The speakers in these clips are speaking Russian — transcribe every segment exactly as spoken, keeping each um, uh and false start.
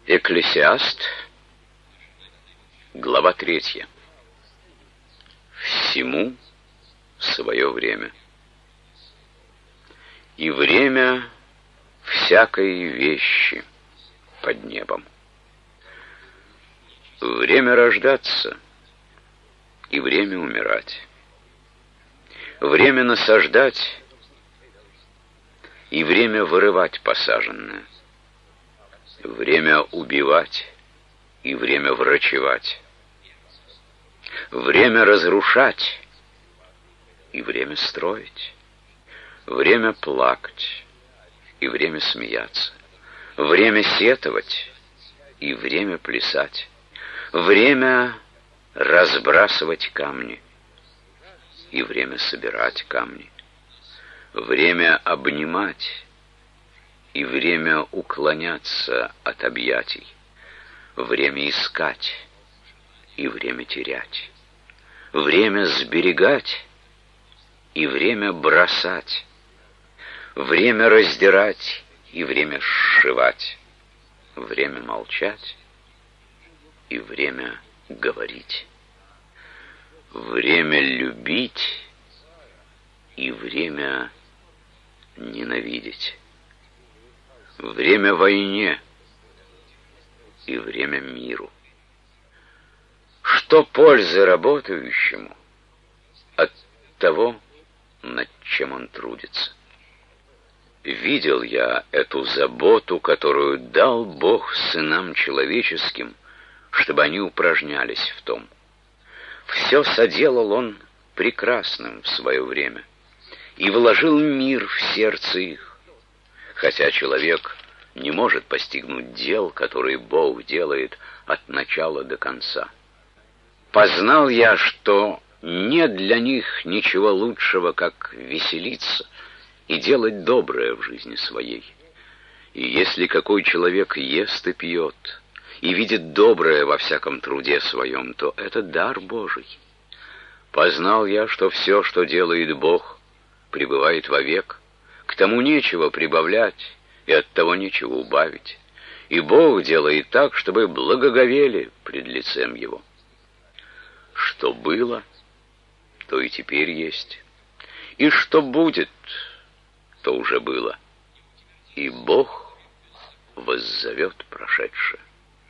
Экклесиаст, глава третья. Всему свое время. И время всякой вещи под небом. Время рождаться и время умирать. Время насаждать и время вырывать посаженное. Время убивать и время врачевать. Время разрушать и время строить. Время плакать и время смеяться. Время сетовать и время плясать. Время разбрасывать камни и время собирать камни. Время обнимать и время уклоняться от объятий. Время искать и время терять. Время сберегать и время бросать. Время раздирать и время сшивать. Время молчать и время говорить. Время любить и время ненавидеть. Время войне и время миру. Что пользы работающему от того, над чем он трудится? Видел я эту заботу, которую дал Бог сынам человеческим, чтобы они упражнялись в том. Все соделал Он прекрасным в свое время и вложил мир в сердце их. Хотя человек не может постигнуть дел, которые Бог делает от начала до конца. Познал я, что нет для них ничего лучшего, как веселиться и делать доброе в жизни своей. И если какой человек ест и пьет, и видит доброе во всяком труде своем, то это дар Божий. Познал я, что все, что делает Бог, пребывает вовек. К тому нечего прибавлять, и от того нечего убавить. И Бог делает так, чтобы благоговели пред лицем Его. Что было, то и теперь есть. И что будет, то уже было. И Бог воззовет прошедшее.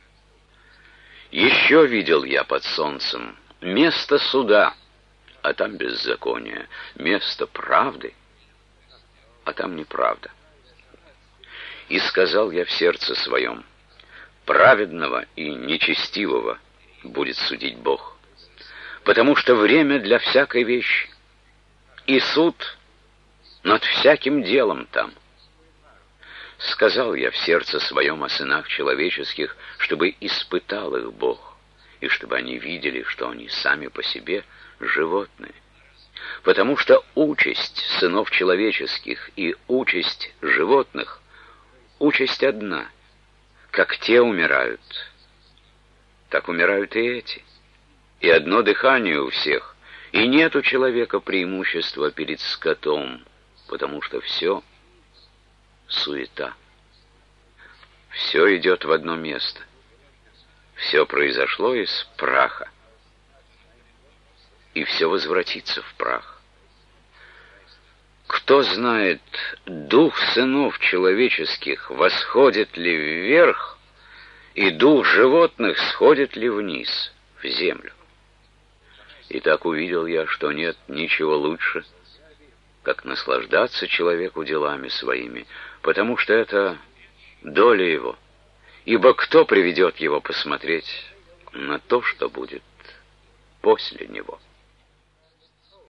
Еще видел я под солнцем место суда, а там беззаконие, место правды, а там неправда. И сказал я в сердце своем: праведного и нечестивого будет судить Бог, потому что время для всякой вещи, и суд над всяким делом там. Сказал я в сердце своем о сынах человеческих, чтобы испытал их Бог, и чтобы они видели, что они сами по себе животные. Потому что участь сынов человеческих и участь животных — участь одна. Как те умирают, так умирают и эти. И одно дыхание у всех, и нет у человека преимущества перед скотом, потому что все суета. Все идет в одно место. Все произошло из праха, и все возвратится в прах. Кто знает, дух сынов человеческих восходит ли вверх, и дух животных сходит ли вниз, в землю? И так увидел я, что нет ничего лучше, как наслаждаться человеку делами своими, потому что это доля его. Ибо кто приведет его посмотреть на то, что будет после него?